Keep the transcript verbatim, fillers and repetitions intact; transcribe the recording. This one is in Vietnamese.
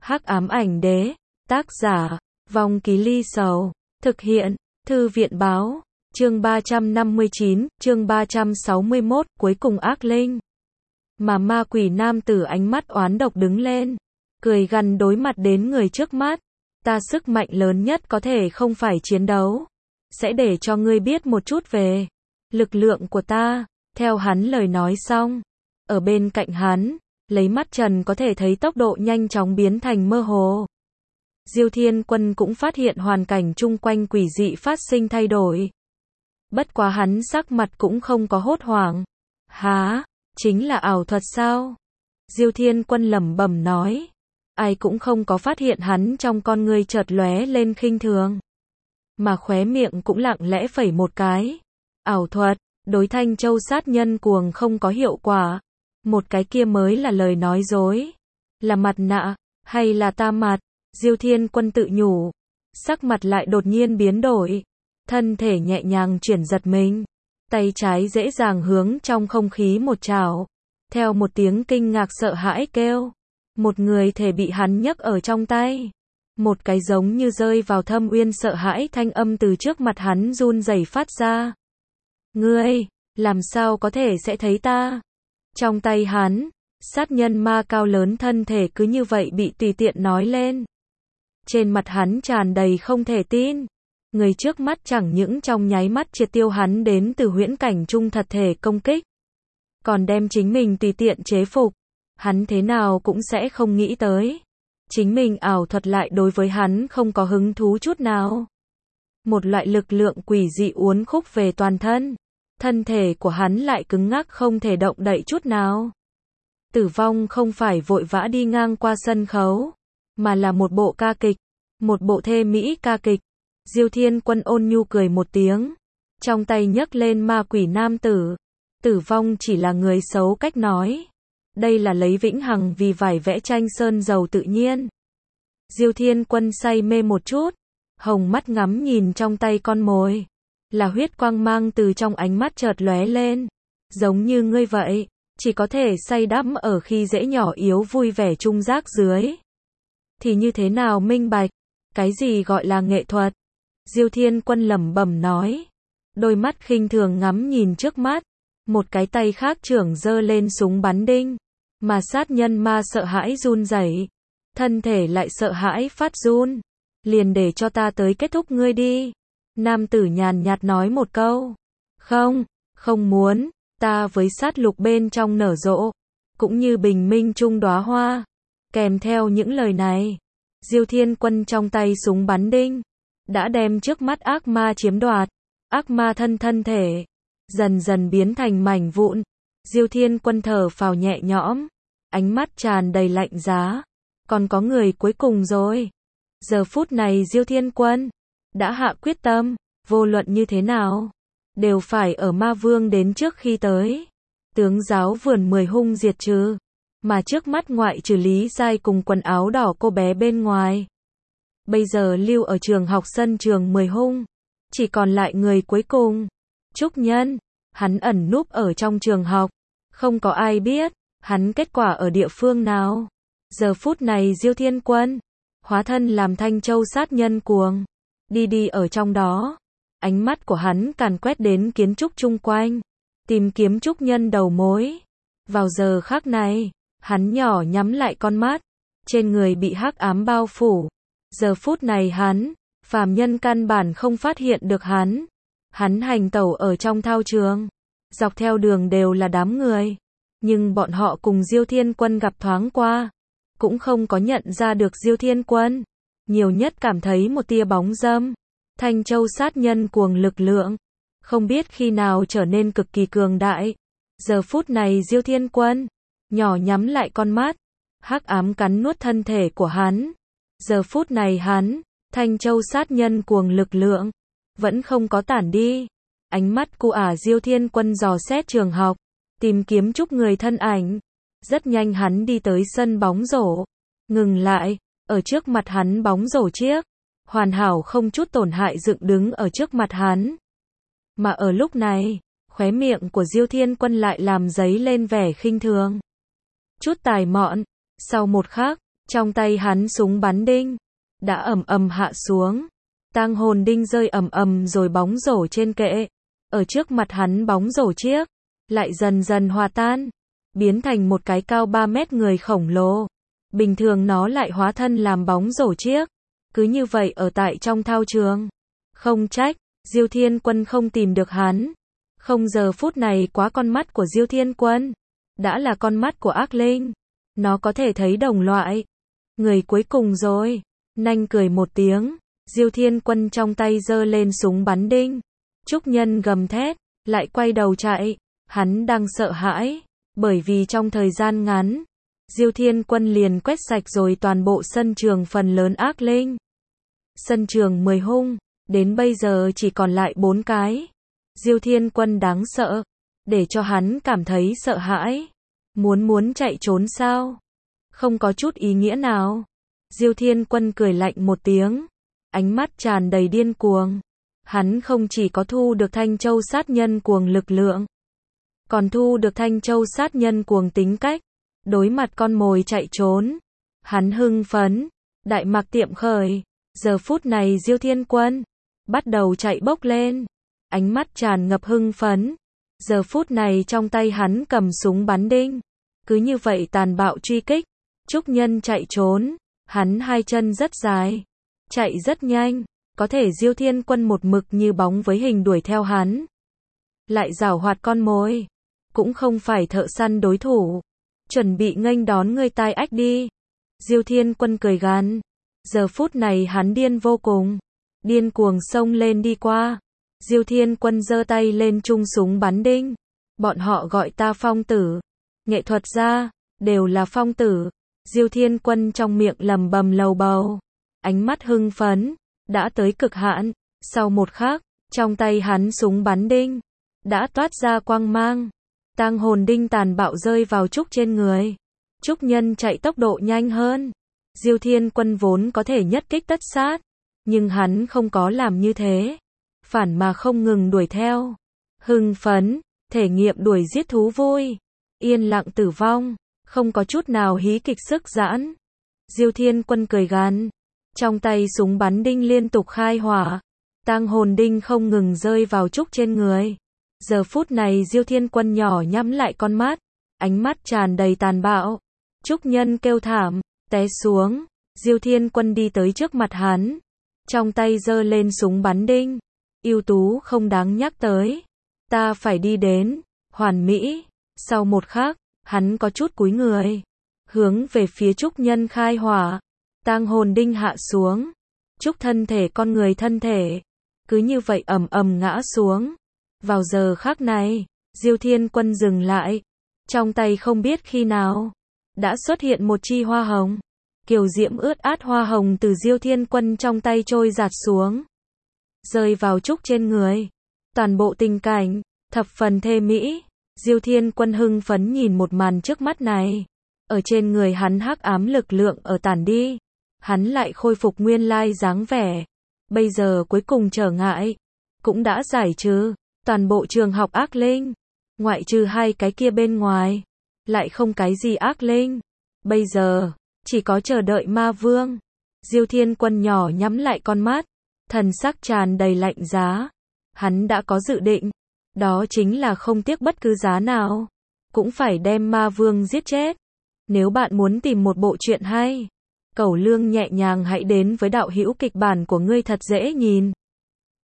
Hắc ám ảnh đế, tác giả, Vong Ký Ly Sầu, thực hiện, Thư viện báo, chương ba trăm năm mươi chín, chương ba trăm sáu mươi mốt, cuối cùng ác linh. Mà ma quỷ nam tử ánh mắt oán độc đứng lên, cười gằn đối mặt đến người trước mắt. Ta sức mạnh lớn nhất có thể không phải chiến đấu, sẽ để cho ngươi biết một chút về lực lượng của ta. Theo hắn lời nói xong, ở bên cạnh hắn, lấy mắt trần có thể thấy tốc độ nhanh chóng biến thành mơ hồ. Diêu Thiên Quân cũng phát hiện hoàn cảnh chung quanh quỷ dị phát sinh thay đổi. Bất quá hắn sắc mặt cũng không có hốt hoảng. Hả, chính là ảo thuật sao? Diêu Thiên Quân lẩm bẩm nói. Ai cũng không có phát hiện hắn trong con ngươi chợt lóe lên khinh thường. Mà khóe miệng cũng lặng lẽ phẩy một cái. Ảo thuật, đối Thanh Châu sát nhân cuồng không có hiệu quả. Một cái kia mới là lời nói dối. Là mặt nạ, hay là ta mặt? Diêu Thiên Quân tự nhủ. Sắc mặt lại đột nhiên biến đổi. Thân thể nhẹ nhàng chuyển giật mình. Tay trái dễ dàng hướng trong không khí một trảo. Theo một tiếng kinh ngạc sợ hãi kêu. Một người thể bị hắn nhấc ở trong tay. Một cái giống như rơi vào thâm uyên sợ hãi thanh âm từ trước mặt hắn run rẩy phát ra. Ngươi, làm sao có thể sẽ thấy ta? Trong tay hắn, sát nhân ma cao lớn thân thể cứ như vậy bị tùy tiện nói lên. Trên mặt hắn tràn đầy không thể tin. Người trước mắt chẳng những trong nháy mắt triệt tiêu hắn đến từ huyễn cảnh trung thật thể công kích, còn đem chính mình tùy tiện chế phục. Hắn thế nào cũng sẽ không nghĩ tới. Chính mình ảo thuật lại đối với hắn không có hứng thú chút nào. Một loại lực lượng quỷ dị uốn khúc về toàn thân. Thân thể của hắn lại cứng ngắc không thể động đậy chút nào. Tử vong không phải vội vã đi ngang qua sân khấu, mà là một bộ ca kịch. Một bộ thê mỹ ca kịch. Diêu Thiên Quân ôn nhu cười một tiếng. Trong tay nhấc lên ma quỷ nam tử. Tử vong chỉ là người xấu cách nói. Đây là lấy vĩnh hằng vì vải vẽ tranh sơn dầu tự nhiên. Diêu Thiên Quân say mê một chút. Hồng mắt ngắm nhìn trong tay con mồi. Là huyết quang mang từ trong ánh mắt chợt lóe lên. Giống như ngươi vậy. Chỉ có thể say đắm ở khi dễ nhỏ yếu vui vẻ trung rác dưới. Thì như thế nào minh bạch? Cái gì gọi là nghệ thuật? Diêu Thiên Quân lẩm bẩm nói. Đôi mắt khinh thường ngắm nhìn trước mắt. Một cái tay khác trưởng giơ lên súng bắn đinh. Mà sát nhân ma sợ hãi run rẩy. Thân thể lại sợ hãi phát run. Liền để cho ta tới kết thúc ngươi đi. Nam tử nhàn nhạt nói một câu. Không, không muốn. Ta với sát lục bên trong nở rộ. Cũng như bình minh trung đóa hoa. Kèm theo những lời này, Diêu Thiên Quân trong tay súng bắn đinh đã đem trước mắt ác ma chiếm đoạt. Ác ma thân thân thể dần dần biến thành mảnh vụn. Diêu Thiên Quân thở phào nhẹ nhõm, ánh mắt tràn đầy lạnh giá. Còn có người cuối cùng rồi. Giờ phút này Diêu Thiên Quân đã hạ quyết tâm, vô luận như thế nào đều phải ở ma vương đến trước khi tới. Tướng giáo vườn mười hung diệt trừ. Mà trước mắt ngoại trừ Lý Giai cùng quần áo đỏ cô bé bên ngoài, bây giờ lưu ở trường học sân trường mười hung, chỉ còn lại người cuối cùng, Trúc Nhân. Hắn ẩn núp ở trong trường học, không có ai biết hắn kết quả ở địa phương nào. Giờ phút này Diêu Thiên Quân hóa thân làm Thanh Châu sát nhân cuồng, đi đi ở trong đó. Ánh mắt của hắn càn quét đến kiến trúc chung quanh, tìm kiếm Trúc Nhân đầu mối. Vào giờ khắc này, hắn nhỏ nhắm lại con mắt, trên người bị hắc ám bao phủ. Giờ phút này hắn, phàm nhân căn bản không phát hiện được hắn. Hắn hành tẩu ở trong thao trường, dọc theo đường đều là đám người, nhưng bọn họ cùng Diêu Thiên Quân gặp thoáng qua, cũng không có nhận ra được Diêu Thiên Quân, nhiều nhất cảm thấy một tia bóng dâm. Thanh Châu sát nhân cuồng lực lượng, không biết khi nào trở nên cực kỳ cường đại. Giờ phút này Diêu Thiên Quân nhỏ nhắm lại con mắt, hắc ám cắn nuốt thân thể của hắn. Giờ phút này hắn, Thanh Châu sát nhân cuồng lực lượng, vẫn không có tản đi. Ánh mắt cu ả Diêu Thiên Quân dò xét trường học, tìm kiếm chút người thân ảnh. Rất nhanh hắn đi tới sân bóng rổ, ngừng lại, ở trước mặt hắn bóng rổ chiếc, hoàn hảo không chút tổn hại dựng đứng ở trước mặt hắn. Mà ở lúc này, khóe miệng của Diêu Thiên Quân lại làm dấy lên vẻ khinh thường. Chút tài mọn. Sau một khắc, Trong tay hắn súng bắn đinh đã ầm ầm hạ xuống. Tang hồn đinh rơi ầm ầm rồi bóng rổ trên kệ. Ở trước mặt hắn bóng rổ chiếc lại dần dần hòa tan, biến thành một cái cao ba mét người khổng lồ. Bình thường nó lại hóa thân làm bóng rổ chiếc. Cứ như vậy ở tại trong thao trường. Không trách, Diêu Thiên Quân không tìm được hắn. Không, giờ phút này quá con mắt của Diêu Thiên Quân đã là con mắt của ác linh. Nó có thể thấy đồng loại. Người cuối cùng rồi. Nanh cười một tiếng. Diêu Thiên Quân trong tay giơ lên súng bắn đinh. Trúc Nhân gầm thét, lại quay đầu chạy. Hắn đang sợ hãi, bởi vì trong thời gian ngắn, Diêu Thiên Quân liền quét sạch rồi toàn bộ sân trường phần lớn ác linh. Sân trường mười hung, đến bây giờ chỉ còn lại bốn cái. Diêu Thiên Quân đáng sợ, để cho hắn cảm thấy sợ hãi. Muốn muốn chạy trốn sao? Không có chút ý nghĩa nào. Diêu Thiên Quân cười lạnh một tiếng, ánh mắt tràn đầy điên cuồng. Hắn không chỉ có thu được Thanh Châu sát nhân cuồng lực lượng, còn thu được Thanh Châu sát nhân cuồng tính cách. Đối mặt con mồi chạy trốn, hắn hưng phấn, đại mạc tiệm khởi. Giờ phút này Diêu Thiên Quân bắt đầu chạy bốc lên, ánh mắt tràn ngập hưng phấn. Giờ phút này trong tay hắn cầm súng bắn đinh, cứ như vậy tàn bạo truy kích. Trúc Nhân chạy trốn, hắn hai chân rất dài, chạy rất nhanh, có thể Diêu Thiên Quân một mực như bóng với hình đuổi theo hắn. Lại giảo hoạt con mồi, cũng không phải thợ săn đối thủ. Chuẩn bị nghênh đón người tai ách đi. Diêu Thiên Quân cười gằn. Giờ phút này hắn điên vô cùng, điên cuồng xông lên đi qua. Diêu Thiên Quân giơ tay lên chung súng bắn đinh. Bọn họ gọi ta Phong Tử. Nghệ thuật gia đều là Phong Tử. Diêu Thiên Quân trong miệng lầm bầm lầu bầu, ánh mắt hưng phấn đã tới cực hạn. Sau một khắc, trong tay hắn súng bắn đinh đã toát ra quang mang. Tang hồn đinh tàn bạo rơi vào Trúc trên người. Trúc Nhân chạy tốc độ nhanh hơn. Diêu Thiên Quân vốn có thể nhất kích tất sát, nhưng hắn không có làm như thế, phản mà không ngừng đuổi theo. Hưng phấn, thể nghiệm đuổi giết thú vui, yên lặng tử vong, không có chút nào hí kịch sức giãn. Diêu Thiên Quân cười gằn, trong tay súng bắn đinh liên tục khai hỏa. Tang hồn đinh không ngừng rơi vào Trúc trên người. Giờ phút này Diêu Thiên Quân nhỏ nhắm lại con mắt, ánh mắt tràn đầy tàn bạo. Trúc Nhân kêu thảm, té xuống. Diêu Thiên Quân đi tới trước mặt hắn, trong tay giơ lên súng bắn đinh. Ưu tú không đáng nhắc tới, ta phải đi đến hoàn mỹ. Sau một khắc, hắn có chút cúi người, hướng về phía Trúc Nhân khai hỏa. Tang hồn đinh hạ xuống, Trúc thân thể con người thân thể cứ như vậy ầm ầm ngã xuống. Vào giờ khắc này, Diêu Thiên Quân dừng lại, trong tay không biết khi nào đã xuất hiện một chi hoa hồng. Kiều diễm ướt át hoa hồng từ Diêu Thiên Quân trong tay trôi giạt xuống, rơi vào Trúc trên người. Toàn bộ tình cảnh thập phần thê mỹ. Diêu Thiên Quân hưng phấn nhìn một màn trước mắt này. Ở trên người hắn hắc ám lực lượng ở tản đi, hắn lại khôi phục nguyên lai dáng vẻ. Bây giờ cuối cùng trở ngại cũng đã giải trừ. Toàn bộ trường học ác linh, ngoại trừ hai cái kia bên ngoài, lại không cái gì ác linh. Bây giờ chỉ có chờ đợi ma vương. Diêu Thiên Quân nhỏ nhắm lại con mắt, thần sắc tràn đầy lạnh giá. Hắn đã có dự định, đó chính là không tiếc bất cứ giá nào cũng phải đem ma vương giết chết. Nếu bạn muốn tìm một bộ truyện hay, cẩu lương nhẹ nhàng, hãy đến với đạo hữu kịch bản của ngươi thật dễ nhìn.